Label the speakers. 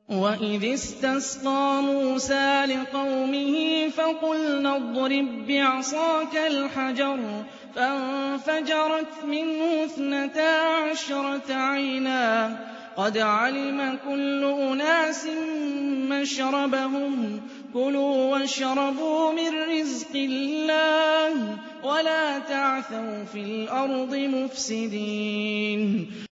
Speaker 1: وَإِذِ اسْتَسْقَىٰ مُوسَىٰ لِقَوْمِهِ فَقُلْنَا اضْرِب بِّعَصَاكَ الْحَجَرَ ۖ فَانفَجَرَتْ مِنْهُ 12 عَيْنًا ۖ قَدْ عَلِمَ كُلُّ أُنَاسٍ مَّشْرَبَهُمْ ۖ كُلُوا وَاشْرَبُوا مِن رِّزْقِ اللَّهِ وَلَا تَعْثَوْا فِي الْأَرْضِ مُفْسِدِينَ